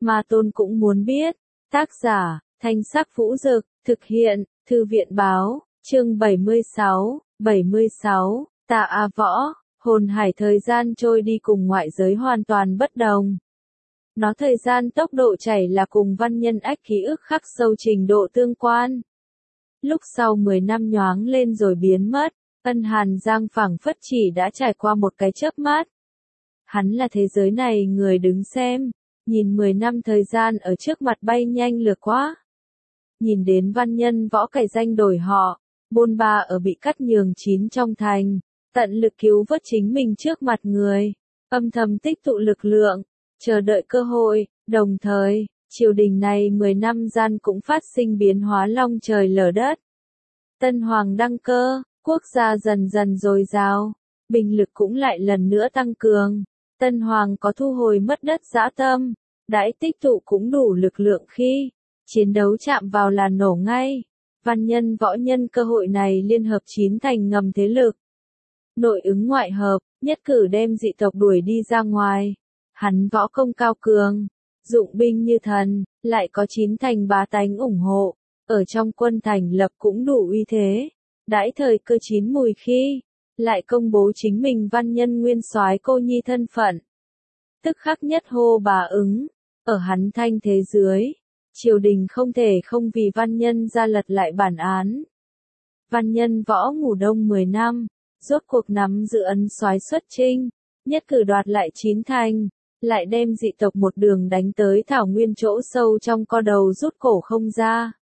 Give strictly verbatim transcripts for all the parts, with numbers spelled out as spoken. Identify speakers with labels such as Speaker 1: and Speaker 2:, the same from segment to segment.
Speaker 1: Ma Tôn cũng muốn biết. Tác giả, Thanh Sắc Vũ Dực, thực hiện, Thư viện Báo, chương bảy mươi sáu, bảy mươi sáu, Tạ A Võ, hồn hải thời gian trôi đi cùng ngoại giới hoàn toàn bất đồng. Nó thời gian tốc độ chảy là cùng văn nhân ách ký ức khắc sâu trình độ tương quan. Lúc sau mười năm nhoáng lên rồi biến mất, ân hàn giang phảng phất chỉ đã trải qua một cái chớp mắt. Hắn là thế giới này người đứng xem, nhìn mười năm thời gian ở trước mặt bay nhanh lướt quá. Nhìn đến văn nhân võ cải danh đổi họ, bôn ba ở bị cắt nhường chín trong thành, tận lực cứu vớt chính mình trước mặt người, âm thầm tích tụ lực lượng, chờ đợi cơ hội, đồng thời, triều đình này mười năm gian cũng phát sinh biến hóa long trời lở đất. Tân hoàng đăng cơ, quốc gia dần dần dồi dào, binh lực cũng lại lần nữa tăng cường. Tân hoàng có thu hồi mất đất dã tâm, đãi tích tụ cũng đủ lực lượng khi chiến đấu chạm vào là nổ ngay. Văn nhân võ nhân cơ hội này liên hợp chín thành ngầm thế lực. Nội ứng ngoại hợp, nhất cử đem dị tộc đuổi đi ra ngoài. Hắn võ công cao cường, dụng binh như thần, lại có chín thành bá tánh ủng hộ, ở trong quân thành lập cũng đủ uy thế. Đãi thời cơ chín mùi khi, lại công bố chính mình văn nhân nguyên soái cô nhi thân phận. Tức khắc nhất hô bà ứng, ở hắn thanh thế dưới, triều đình không thể không vì văn nhân ra lật lại bản án. Văn nhân võ ngủ đông mười năm, rốt cuộc nắm giữ ấn soái xuất chinh, nhất cử đoạt lại chín thành, lại đem dị tộc một đường đánh tới thảo nguyên chỗ sâu trong co đầu rút cổ không ra.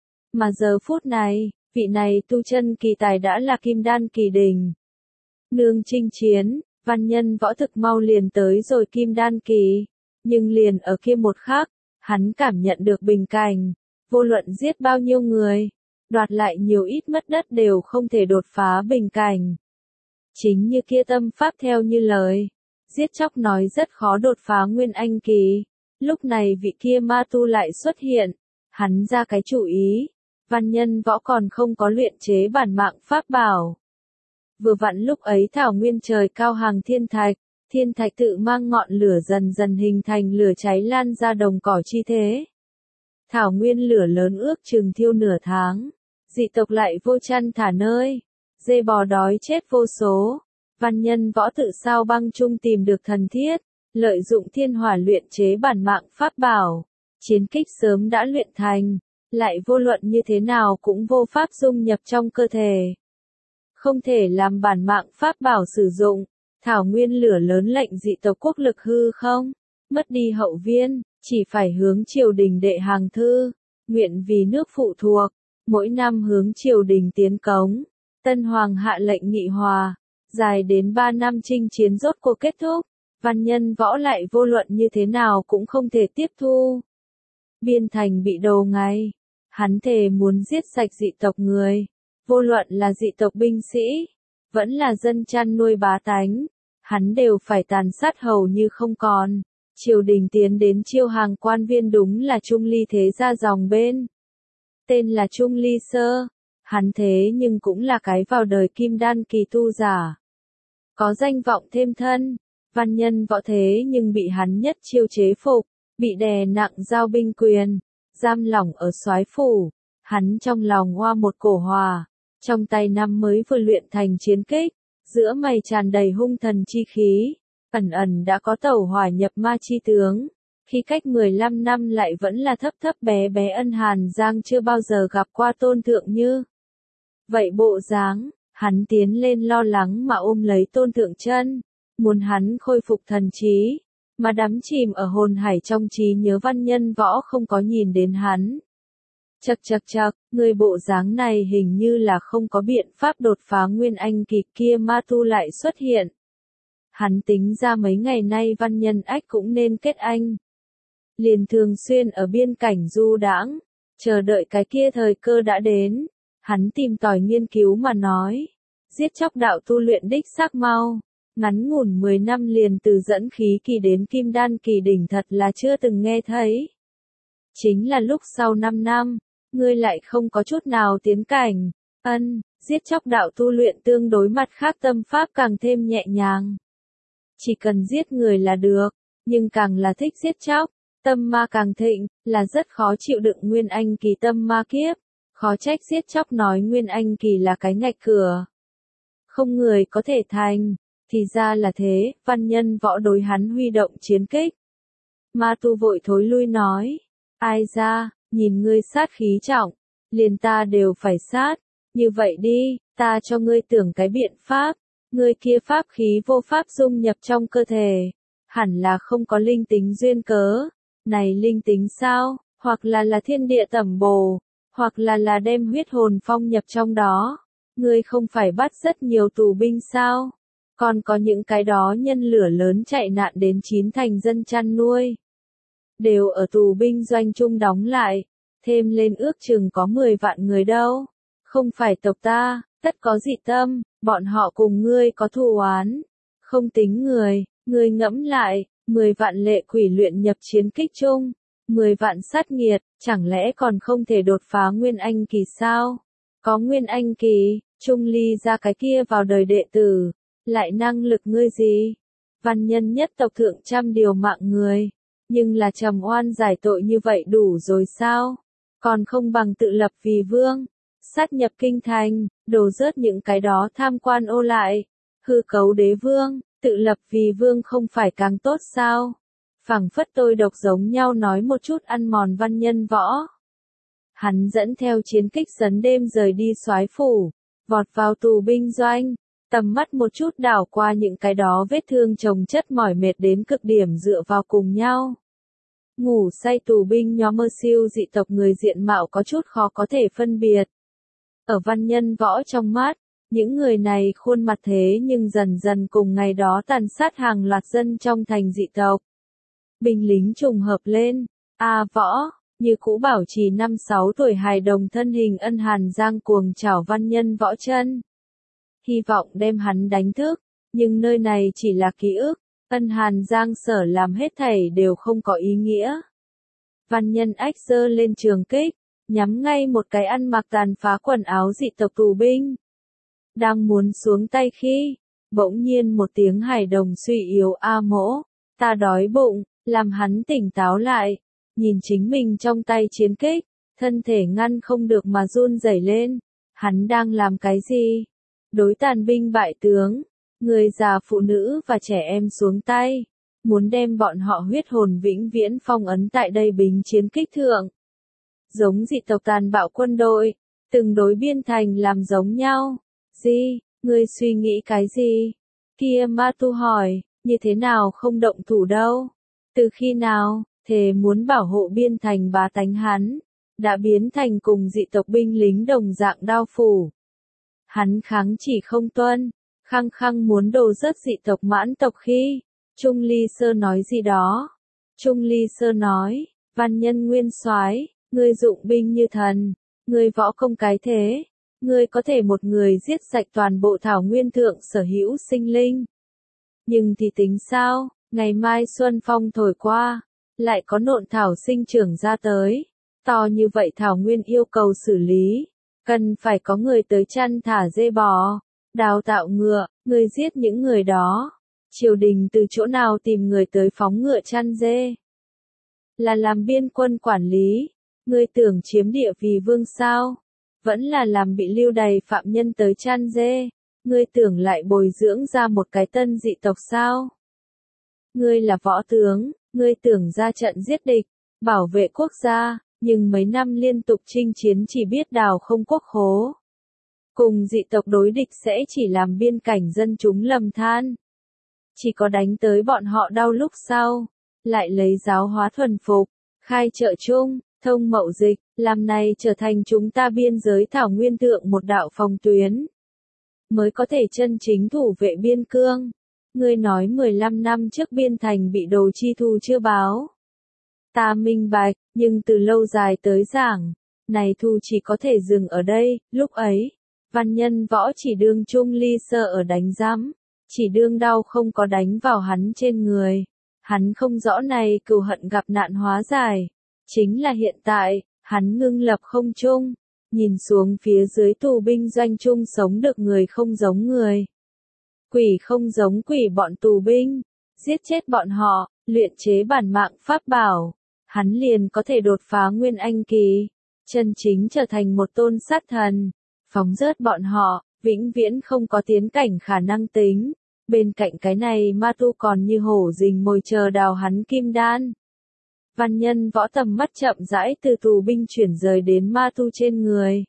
Speaker 1: Mà giờ phút này, vị này tu chân kỳ tài đã là kim đan kỳ đỉnh. Nương chinh chiến, văn nhân võ thực mau liền tới rồi kim đan kỳ, nhưng liền ở kia một khắc, hắn cảm nhận được bình cảnh, vô luận giết bao nhiêu người, đoạt lại nhiều ít mất đất đều không thể đột phá bình cảnh. Chính như kia tâm pháp theo như lời, giết chóc nói rất khó đột phá nguyên anh kỳ, lúc này vị kia ma tu lại xuất hiện, hắn ra cái chủ ý, văn nhân võ còn không có luyện chế bản mạng pháp bảo. Vừa vặn lúc ấy thảo nguyên trời cao hàng thiên thạch, thiên thạch tự mang ngọn lửa dần dần hình thành lửa cháy lan ra đồng cỏ chi thế. Thảo nguyên lửa lớn ước chừng thiêu nửa tháng, dị tộc lại vô chăn thả nơi, dê bò đói chết vô số. Văn nhân võ tự sao băng chung tìm được thần thiết, lợi dụng thiên hỏa luyện chế bản mạng pháp bảo, chiến kích sớm đã luyện thành, lại vô luận như thế nào cũng vô pháp dung nhập trong cơ thể. Không thể làm bản mạng pháp bảo sử dụng, thảo nguyên lửa lớn lệnh dị tộc quốc lực hư không, mất đi hậu viên, chỉ phải hướng triều đình đệ hàng thư, nguyện vì nước phụ thuộc, mỗi năm hướng triều đình tiến cống. Tân hoàng hạ lệnh nghị hòa, dài đến ba năm chinh chiến rốt cuộc kết thúc, văn nhân võ lại vô luận như thế nào cũng không thể tiếp thu. Biên thành bị đầu ngay, hắn thề muốn giết sạch dị tộc người. Vô luận là dị tộc binh sĩ, vẫn là dân chăn nuôi bá tánh, hắn đều phải tàn sát hầu như không còn. Triều đình tiến đến chiêu hàng quan viên đúng là Trung Ly thế gia dòng bên. Tên là Trung Ly Sơ, hắn thế nhưng cũng là cái vào đời kim đan kỳ tu giả. Có danh vọng thêm thân, văn nhân võ thế nhưng bị hắn nhất chiêu chế phục, bị đè nặng giao binh quyền, giam lỏng ở soái phủ. Hắn trong lòng hoa một cổ hòa. Trong tay năm mới vừa luyện thành chiến kích, giữa mày tràn đầy hung thần chi khí, ẩn ẩn đã có tẩu hỏa nhập ma chi tướng, khi cách mười lăm năm lại vẫn là thấp thấp bé bé ân hàn giang chưa bao giờ gặp qua tôn thượng như. Vậy bộ dáng, hắn tiến lên lo lắng mà ôm lấy tôn thượng chân, muốn hắn khôi phục thần trí, mà đắm chìm ở hồn hải trong trí nhớ văn nhân võ không có nhìn đến hắn. Chậc chậc chậc, người bộ dáng này hình như là không có biện pháp đột phá nguyên anh kỳ, kia ma tu lại xuất hiện. Hắn tính ra mấy ngày nay văn nhân ách cũng nên kết anh. Liền thường xuyên ở biên cảnh du đãng, chờ đợi cái kia thời cơ đã đến. Hắn tìm tòi nghiên cứu mà nói, giết chóc đạo tu luyện đích xác mau, ngắn ngủn mười năm liền từ dẫn khí kỳ đến kim đan kỳ đỉnh thật là chưa từng nghe thấy. Chính là lúc sau năm năm, ngươi lại không có chút nào tiến cảnh. Ân, giết chóc đạo tu luyện tương đối mặt khác tâm pháp càng thêm nhẹ nhàng. Chỉ cần giết người là được, nhưng càng là thích giết chóc, tâm ma càng thịnh, là rất khó chịu đựng Nguyên Anh kỳ tâm ma kiếp, khó trách giết chóc nói Nguyên Anh kỳ là cái ngạch cửa. Không người có thể thành, thì ra là thế, văn nhân võ đối hắn huy động chiến kích. Ma tu vội thối lui nói, ai ra, nhìn ngươi sát khí trọng, liền ta đều phải sát, như vậy đi, ta cho ngươi tưởng cái biện pháp, ngươi kia pháp khí vô pháp dung nhập trong cơ thể, hẳn là không có linh tính duyên cớ, này linh tính sao, hoặc là là thiên địa tẩm bổ, hoặc là là đem huyết hồn phong nhập trong đó, ngươi không phải bắt rất nhiều tù binh sao, còn có những cái đó nhân lửa lớn chạy nạn đến chín thành dân chăn nuôi. Đều ở tù binh doanh chung đóng lại, thêm lên ước chừng có mười vạn người đâu. Không phải tộc ta, tất có dị tâm, bọn họ cùng ngươi có thù oán. Không tính người, ngươi ngẫm lại, mười vạn lệ quỷ luyện nhập chiến kích chung, mười vạn sát nghiệt, chẳng lẽ còn không thể đột phá Nguyên Anh kỳ sao? Có Nguyên Anh kỳ, Trung Ly ra cái kia vào đời đệ tử, lại năng lực ngươi gì? Văn nhân nhất tộc thượng trăm điều mạng người. Nhưng là trầm oan giải tội như vậy đủ rồi sao? Còn không bằng tự lập vì vương, sát nhập kinh thành, đổ rớt những cái đó tham quan ô lại, hư cấu đế vương, tự lập vì vương không phải càng tốt sao? Phảng phất tôi độc giống nhau nói một chút ăn mòn văn nhân võ. Hắn dẫn theo chiến kích sấn đêm rời đi soái phủ, vọt vào tù binh doanh, tầm mắt một chút đảo qua những cái đó vết thương chồng chất mỏi mệt đến cực điểm dựa vào cùng nhau. Ngủ say tù binh nhóm mơ siêu dị tộc người diện mạo có chút khó có thể phân biệt. Ở văn nhân võ trong mắt, những người này khuôn mặt thế nhưng dần dần cùng ngày đó tàn sát hàng loạt dân trong thành dị tộc. Binh lính trùng hợp lên, a võ, như cũ bảo trì năm sáu tuổi hài đồng thân hình ân hàn giang cuồng chảo văn nhân võ chân. Hy vọng đem hắn đánh thức, nhưng nơi này chỉ là ký ức, ân hàn giang sở làm hết thảy đều không có ý nghĩa. Văn nhân ách giơ lên trường kích, nhắm ngay một cái ăn mặc tàn phá quần áo dị tộc tù binh. Đang muốn xuống tay khi, bỗng nhiên một tiếng hài đồng suy yếu a mỗ, ta đói bụng, làm hắn tỉnh táo lại, nhìn chính mình trong tay chiến kích, thân thể ngăn không được mà run rẩy lên, hắn đang làm cái gì? Đối tàn binh bại tướng, người già phụ nữ và trẻ em xuống tay, muốn đem bọn họ huyết hồn vĩnh viễn phong ấn tại đây bính chiến kích thượng. Giống dị tộc tàn bạo quân đội, từng đối biên thành làm giống nhau. Gì, ngươi suy nghĩ cái gì? Kia ma tu hỏi, như thế nào không động thủ đâu? Từ khi nào, thề muốn bảo hộ biên thành bá tánh hắn, đã biến thành cùng dị tộc binh lính đồng dạng đao phủ. Hắn kháng chỉ không tuân, khăng khăng muốn đồ rớt dị tộc mãn tộc khi, Trung Ly Sơ nói gì đó. Trung Ly Sơ nói, văn nhân nguyên soái, ngươi dụng binh như thần, ngươi võ công cái thế, ngươi có thể một người giết sạch toàn bộ thảo nguyên thượng sở hữu sinh linh. Nhưng thì tính sao, ngày mai xuân phong thổi qua, lại có nộn thảo sinh trưởng ra tới, to như vậy thảo nguyên yêu cầu xử lý, cần phải có người tới chăn thả dê bò, đào tạo ngựa, người giết những người đó. Triều đình từ chỗ nào tìm người tới phóng ngựa chăn dê? Là làm biên quân quản lý, ngươi tưởng chiếm địa vì vương sao? Vẫn là làm bị lưu đày phạm nhân tới chăn dê, ngươi tưởng lại bồi dưỡng ra một cái tân dị tộc sao? Ngươi là võ tướng, ngươi tưởng ra trận giết địch, bảo vệ quốc gia, nhưng mấy năm liên tục chinh chiến chỉ biết đào không quốc khố. Cùng dị tộc đối địch sẽ chỉ làm biên cảnh dân chúng lầm than. Chỉ có đánh tới bọn họ đau lúc sau, lại lấy giáo hóa thuần phục, khai chợ chung, thông mậu dịch, làm này trở thành chúng ta biên giới thảo nguyên thượng một đạo phòng tuyến. Mới có thể chân chính thủ vệ biên cương. Ngươi nói mười lăm năm trước biên thành bị đồ chi thu chưa báo. Ta minh bạch, nhưng từ lâu dài tới giảng, này thu chỉ có thể dừng ở đây, lúc ấy, văn nhân võ chỉ đương Trung Ly Sơ ở đánh giám, chỉ đương đau không có đánh vào hắn trên người. Hắn không rõ này cừu hận gặp nạn hóa giải. Chính là hiện tại, hắn ngưng lập không trung, nhìn xuống phía dưới tù binh doanh chung sống được người không giống người. Quỷ không giống quỷ bọn tù binh, giết chết bọn họ, luyện chế bản mạng pháp bảo. hắn liền có thể đột phá Nguyên Anh kỳ, chân chính trở thành một tôn sát thần, phóng rớt bọn họ, vĩnh viễn không có tiến cảnh khả năng tính. Bên cạnh cái này ma tu còn như hổ rình mồi chờ đào hắn kim đan. Văn Nhân Võ tầm mắt chậm rãi từ tù binh chuyển rời đến ma tu trên người.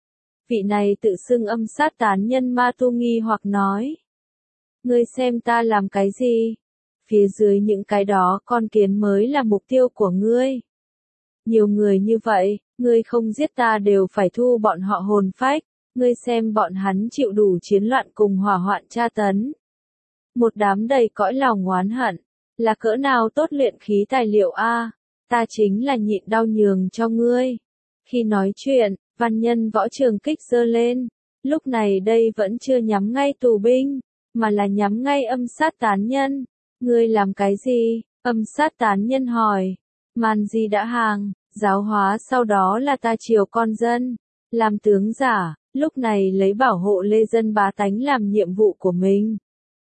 Speaker 1: Vị này tự xưng âm sát tán nhân ma tu nghi hoặc nói. Ngươi xem ta làm cái gì? Phía dưới những cái đó con kiến mới là mục tiêu của ngươi. Nhiều người như vậy, ngươi không giết ta đều phải thu bọn họ hồn phách, ngươi xem bọn hắn chịu đủ chiến loạn cùng hỏa hoạn tra tấn. Một đám đầy cõi lòng oán hận, là cỡ nào tốt luyện khí tài liệu a, ta chính là nhịn đau nhường cho ngươi. Khi nói chuyện, Văn Nhân Võ trường kích giơ lên, lúc này đây vẫn chưa nhắm ngay tù binh, mà là nhắm ngay âm sát tán nhân. Ngươi làm cái gì? Âm sát tán nhân hỏi. Màn gì đã hàng, giáo hóa sau đó là ta chiều con dân, làm tướng giả, lúc này lấy bảo hộ lê dân bá tánh làm nhiệm vụ của mình.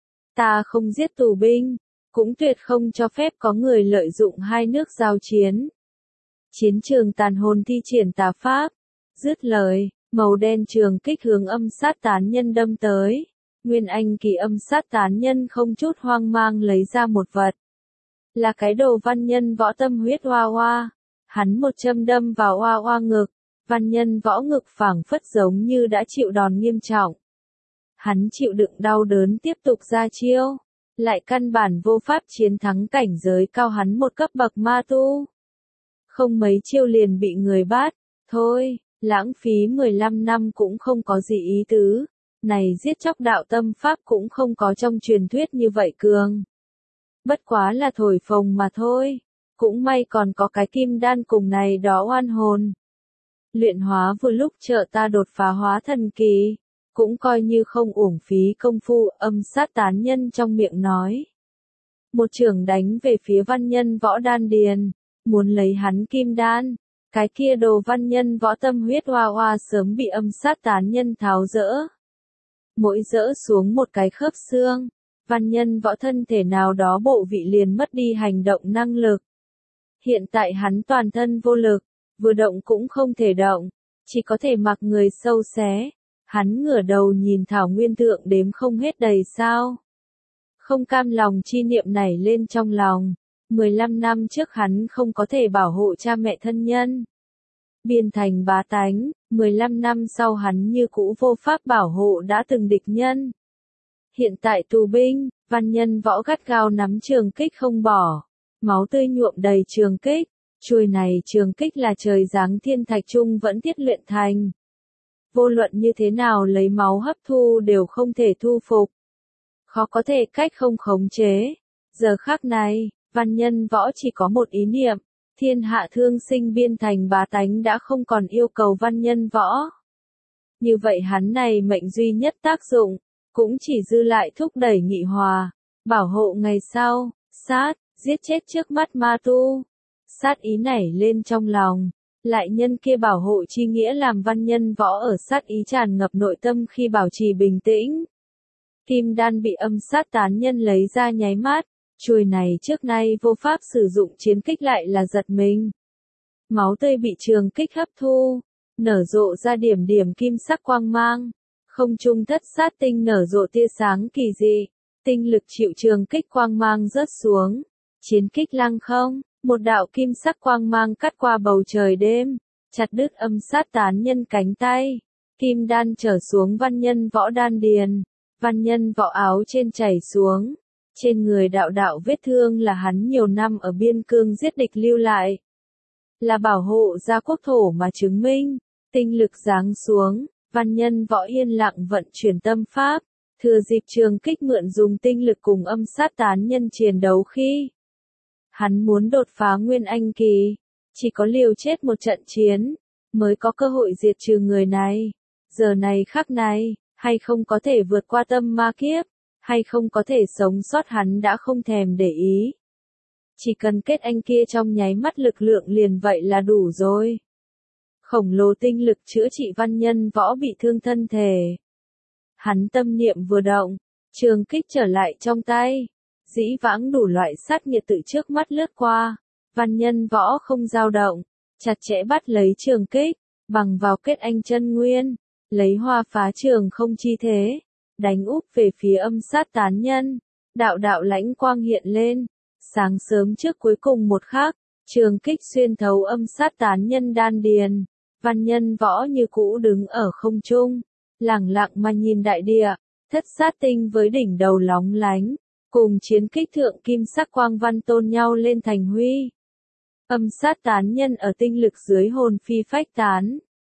Speaker 1: Ta không giết tù binh, cũng tuyệt không cho phép có người lợi dụng hai nước giao chiến. Chiến trường tàn hồn thi triển tà pháp. Dứt lời, màu đen trường kích hướng âm sát tán nhân đâm tới. Nguyên Anh kỳ âm sát tán nhân không chút hoang mang lấy ra một vật. Là cái đồ Văn Nhân Võ tâm huyết oa oa. Hắn một châm đâm vào oa oa ngực. Văn Nhân Võ ngực phảng phất giống như đã chịu đòn nghiêm trọng. Hắn chịu đựng đau đớn tiếp tục ra chiêu. Lại căn bản vô pháp chiến thắng cảnh giới cao hắn một cấp bậc ma tu. Không mấy chiêu liền bị người bắt. Thôi, lãng phí mười lăm năm cũng không có gì ý tứ. Này giết chóc đạo tâm pháp cũng không có trong truyền thuyết như vậy cường. Bất quá là thổi phồng mà thôi. Cũng may còn có cái kim đan cùng này đó oan hồn. Luyện hóa vừa lúc trợ ta đột phá hóa thần kỳ. Cũng coi như không uổng phí công phu, âm sát tán nhân trong miệng nói. Một chưởng đánh về phía Văn Nhân Võ đan điền. Muốn lấy hắn kim đan. Cái kia đồ Văn Nhân Võ tâm huyết oa oa sớm bị âm sát tán nhân tháo rỡ. Mỗi rỡ xuống một cái khớp xương, Văn Nhân Võ thân thể nào đó bộ vị liền mất đi hành động năng lực. Hiện tại hắn toàn thân vô lực, vừa động cũng không thể động, chỉ có thể mặc người sâu xé. Hắn ngửa đầu nhìn Thảo Nguyên Thượng đếm không hết đầy sao. Không cam lòng chi niệm nảy lên trong lòng. mười lăm năm trước hắn không có thể bảo hộ cha mẹ thân nhân. Biên thành bá tánh, mười lăm năm sau hắn như cũ vô pháp bảo hộ đã từng địch nhân. Hiện tại tù binh, Văn Nhân Võ gắt gao nắm trường kích không bỏ. Máu tươi nhuộm đầy trường kích. Chuôi này trường kích là trời giáng thiên thạch trung vẫn tiết luyện thành. Vô luận như thế nào lấy máu hấp thu đều không thể thu phục. Khó có thể cách không khống chế. Giờ khắc này, Văn Nhân Võ chỉ có một ý niệm. Thiên hạ thương sinh biên thành bá tánh đã không còn yêu cầu Văn Nhân Võ. Như vậy hắn này mệnh duy nhất tác dụng, cũng chỉ dư lại thúc đẩy nghị hòa, bảo hộ ngày sau, sát, giết chết trước mắt ma tu. Sát ý nảy lên trong lòng, lại nhân kia bảo hộ chi nghĩa làm Văn Nhân Võ ở sát ý tràn ngập nội tâm khi bảo trì bình tĩnh. Kim đan bị âm sát tán nhân lấy ra nháy mắt. Chuôi này trước nay vô pháp sử dụng chiến kích lại là giật mình. Máu tươi bị trường kích hấp thu, nở rộ ra điểm điểm kim sắc quang mang. Không trung thất sát tinh nở rộ tia sáng kỳ dị. Tinh lực chịu trường kích quang mang rớt xuống. Chiến kích lăng không, một đạo kim sắc quang mang cắt qua bầu trời đêm. Chặt đứt âm sát tán nhân cánh tay. Kim đan trở xuống Văn Nhân Võ đan điền. Văn Nhân Võ áo trên chảy xuống. Trên người đạo đạo vết thương là hắn nhiều năm ở biên cương giết địch lưu lại. Là bảo hộ gia quốc thổ mà chứng minh. Tinh lực giáng xuống, Văn Nhân Võ yên lặng vận chuyển tâm pháp. Thừa dịp trường kích mượn dùng tinh lực cùng âm sát tán nhân chiến đấu khi. Hắn muốn đột phá Nguyên Anh kỳ. Chỉ có liều chết một trận chiến, mới có cơ hội diệt trừ người này. Giờ này khắc này, hay không có thể vượt qua tâm ma kiếp. Hay không có thể sống sót hắn đã không thèm để ý. Chỉ cần kết anh kia trong nháy mắt lực lượng liền vậy là đủ rồi. Khổng lồ tinh lực chữa trị Văn Nhân Võ bị thương thân thể. Hắn tâm niệm vừa động, trường kích trở lại trong tay. Dĩ vãng đủ loại sát nghiệt tự trước mắt lướt qua. Văn Nhân Võ không dao động, chặt chẽ bắt lấy trường kích, bằng vào kết anh chân nguyên, lấy hoa phá trường không chi thế, đánh úp về phía âm sát tán nhân. Đạo đạo lãnh quang hiện lên, sáng sớm trước cuối cùng một khắc, trường kích xuyên thấu âm sát tán nhân đan điền. Văn Nhân Võ như cũ đứng ở không trung, lẳng lặng mà nhìn đại địa, thất sát tinh với đỉnh đầu lóng lánh, cùng chiến kích thượng kim sắc quang văn tôn nhau lên thành huy. Âm sát tán nhân ở tinh lực dưới hồn phi phách tán.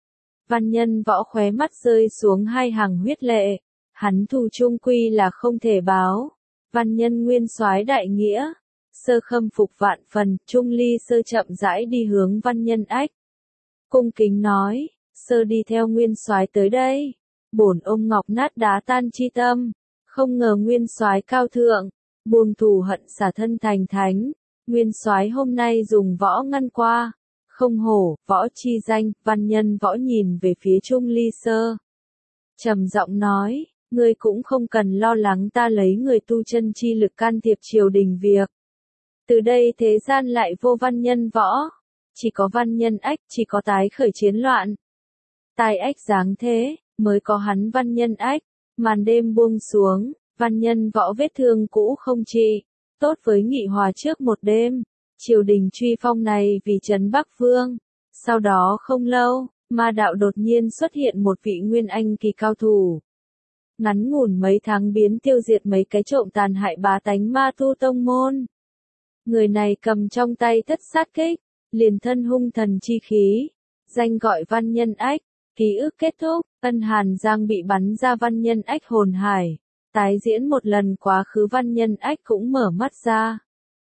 Speaker 1: Văn Nhân Võ khóe mắt rơi xuống hai hàng huyết lệ, hắn thù chung quy là không thể báo. Văn Nhân Nguyên soái đại nghĩa, sơ khâm phục vạn phần, Trung Ly sơ chậm rãi đi hướng Văn Nhân Ách. Cung kính nói, sơ đi theo Nguyên soái tới đây, bổn ôm ngọc nát đá tan chi tâm, không ngờ Nguyên soái cao thượng, buông thù hận xả thân thành thánh, Nguyên soái hôm nay dùng võ ngăn qua, không hổ, võ chi danh. Văn Nhân Võ nhìn về phía Trung Ly sơ, trầm giọng nói, ngươi cũng không cần lo lắng ta lấy người tu chân chi lực can thiệp triều đình việc. Từ đây thế gian lại vô Văn Nhân Võ, chỉ có Văn Nhân Ách, chỉ có tái khởi chiến loạn. Tai ách giáng thế, mới có hắn Văn Nhân Ách. Màn đêm buông xuống, Văn Nhân Võ vết thương cũ không trị, tốt với nghị hòa trước một đêm, triều đình truy phong này vì trấn Bắc Vương. Sau đó không lâu, ma đạo đột nhiên xuất hiện một vị nguyên anh kỳ cao thủ. Ngắn ngủn mấy tháng biến tiêu diệt mấy cái trộm tàn hại bá tánh ma tu tông môn. Người này cầm trong tay thất sát kích, liền thân hung thần chi khí, danh gọi Văn Nhân Ách. Ký ức kết thúc, Ân Hàn Giang bị bắn ra Văn Nhân Ách hồn hải, tái diễn một lần quá khứ Văn Nhân Ách cũng mở mắt ra.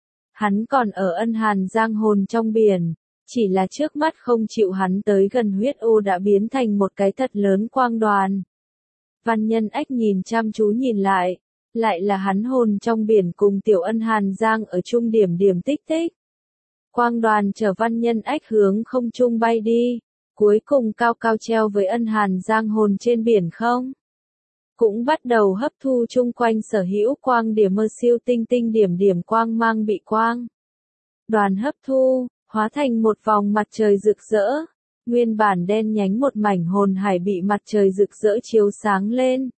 Speaker 1: Hắn còn ở Ân Hàn Giang hồn trong biển, chỉ là trước mắt không chịu hắn tới gần huyết ô đã biến thành một cái thật lớn quang đoàn. Văn Nhân Ách nhìn chăm chú nhìn lại, lại là hắn hồn trong biển cùng tiểu Ân Hàn Giang ở trung điểm điểm tích tích. Quang đoàn chở Văn Nhân Ách hướng không trung bay đi, cuối cùng cao cao treo với Ân Hàn Giang hồn trên biển không. Cũng bắt đầu hấp thu chung quanh sở hữu quang điểm mơ siêu tinh tinh điểm điểm quang mang bị quang đoàn hấp thu, hóa thành một vòng mặt trời rực rỡ. Nguyên bản đen nhánh một mảnh hồn hải bị mặt trời rực rỡ chiếu sáng lên.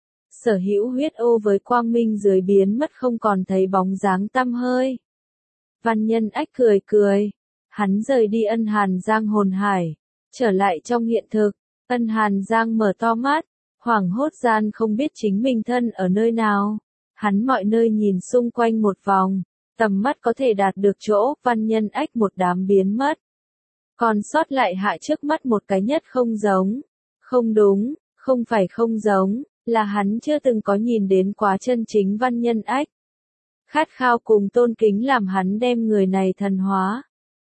Speaker 1: Sở hữu huyết ô với quang minh dưới biến mất không còn thấy bóng dáng tăm hơi. Văn Nhân Ách cười cười, hắn rời đi Ân Hàn Giang hồn hải, trở lại trong hiện thực. Ân Hàn Giang mở to mắt, hoảng hốt gian không biết chính mình thân ở nơi nào. Hắn mọi nơi nhìn xung quanh một vòng, tầm mắt có thể đạt được chỗ. Văn Nhân Ách một đám biến mất, còn sót lại hạ trước mắt một cái nhất không giống. Không đúng, không phải không giống, là hắn chưa từng có nhìn đến quá chân chính Văn Nhân Ách. Khát khao cùng tôn kính làm hắn đem người này thần hóa.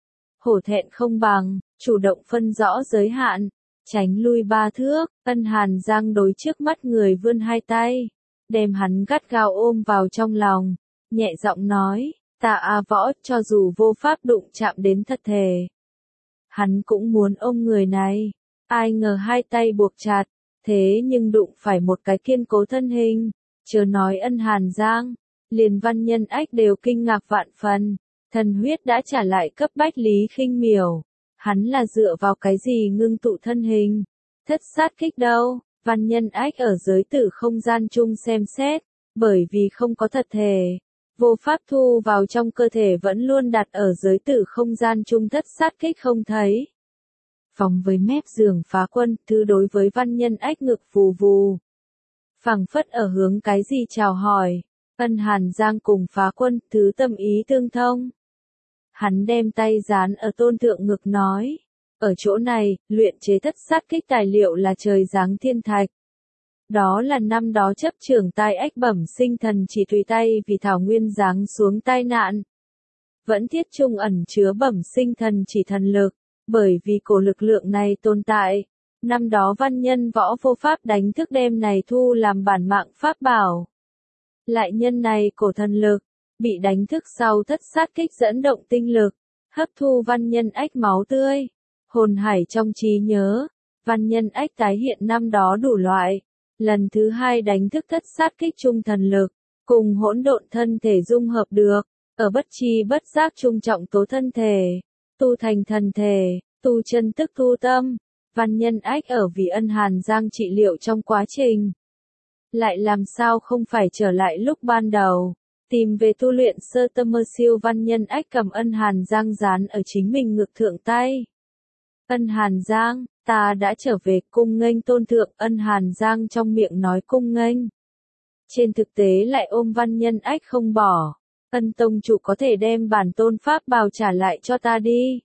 Speaker 1: Hổ thẹn không bằng, chủ động phân rõ giới hạn, tránh lui ba thước. Ân Hàn Giang đối trước mắt người vươn hai tay, đem hắn gắt gao ôm vào trong lòng, nhẹ giọng nói, ta a võ, cho dù vô pháp đụng chạm đến thật thể, hắn cũng muốn ôm người này. Ai ngờ hai tay buộc chặt, thế nhưng đụng phải một cái kiên cố thân hình, chớ nói Ân Hàn Giang, liền Văn Nhân Ách đều kinh ngạc vạn phần. Thần huyết đã trả lại cấp bách Lý Khinh Miểu, hắn là dựa vào cái gì ngưng tụ thân hình? Thất sát kích đâu? Văn Nhân Ách ở giới tử không gian chung xem xét, bởi vì không có thật thể, vô pháp thu vào trong cơ thể vẫn luôn đặt ở giới tử không gian chung thất sát kích không thấy. Phòng với mép giường phá quân, thứ đối với Văn Nhân Ách ngực vù vù. Phẳng phất ở hướng cái gì chào hỏi. Ân Hàn Giang cùng phá quân, thứ tâm ý tương thông. Hắn đem tay dán ở tôn thượng ngực nói, ở chỗ này, luyện chế thất sát kích tài liệu là trời giáng thiên thạch. Đó là năm đó chấp trưởng tai ách bẩm sinh thần chỉ tùy tay vì thảo nguyên giáng xuống tai nạn. Vẫn thiết trung ẩn chứa bẩm sinh thần chỉ thần lực, bởi vì cổ lực lượng này tồn tại. Năm đó Văn Nhân Võ vô pháp đánh thức đem này thu làm bản mạng pháp bảo. Lại nhân này cổ thần lực, bị đánh thức sau thất sát kích dẫn động tinh lực, hấp thu Văn Nhân Ách máu tươi. Hồn hải trong trí nhớ, Văn Nhân Ách tái hiện năm đó đủ loại. Lần thứ hai đánh thức thất sát kích trung thần lực, cùng hỗn độn thân thể dung hợp được. ở bất tri bất giác trung trọng tố thân thể, tu thành thần thể, tu chân tức tu tâm. Văn Nhân Ách ở vì Ân Hàn Giang trị liệu trong quá trình, lại làm sao không phải trở lại lúc ban đầu, tìm về tu luyện sơ tâm mơ siêu. Văn Nhân Ách cầm Ân Hàn Giang dán ở chính mình ngực thượng tay. Ân Hàn Giang, ta đã trở về, cung nghênh tôn thượng. Ân Hàn Giang trong miệng nói cung nghênh, trên thực tế lại ôm Văn Nhân Ách không bỏ. Ân tông chủ có thể đem bản tôn pháp bào trả lại cho ta đi.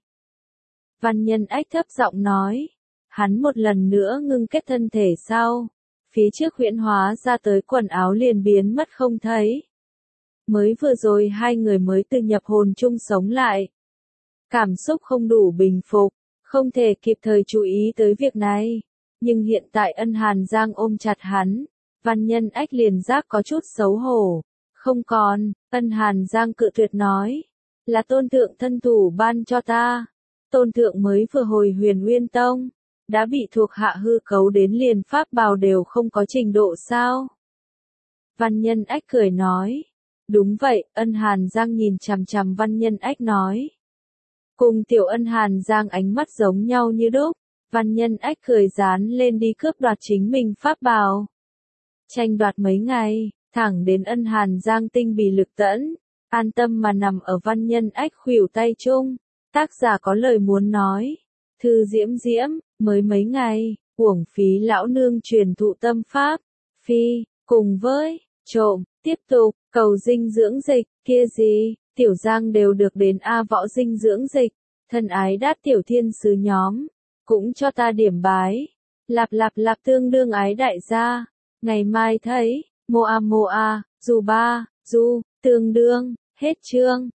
Speaker 1: Văn Nhân Ách thấp giọng nói. Hắn một lần nữa ngưng kết thân thể sau, phía trước huyễn hóa ra tới quần áo liền biến mất không thấy. Mới vừa rồi hai người mới từ nhập hồn chung sống lại. Cảm xúc không đủ bình phục, không thể kịp thời chú ý tới việc này. Nhưng hiện tại Ân Hàn Giang ôm chặt hắn, Văn Nhân Ách liền giác có chút xấu hổ. Không còn, Ân Hàn Giang cự tuyệt nói, là tôn thượng thân thủ ban cho ta. Tôn thượng mới vừa hồi Huyền Nguyên Tông, đã bị thuộc hạ hư cấu đến liền pháp bào đều không có trình độ sao? Văn Nhân Ách cười nói. Đúng vậy, Ân Hàn Giang nhìn chằm chằm Văn Nhân Ách nói. Cùng tiểu Ân Hàn Giang ánh mắt giống nhau như đúc. Văn Nhân Ách cười dán lên đi cướp đoạt chính mình pháp bào. Tranh đoạt mấy ngày, thẳng đến Ân Hàn Giang tinh bì lực tẫn, an tâm mà nằm ở Văn Nhân Ách khuỷu tay chung. Tác giả có lời muốn nói. Thư Diễm Diễm, mới mấy ngày, uổng phí lão nương truyền thụ tâm pháp. Phi, cùng với, trộm, tiếp tục, cầu dinh dưỡng dịch, kia gì, tiểu Giang đều được đến A Võ dinh dưỡng dịch. Thân ái đát tiểu thiên sứ nhóm, cũng cho ta điểm bái. Lạp lạp lạp tương đương ái đại gia. Ngày mai thấy, moa moa, dù ba, du, tương đương, hết chương.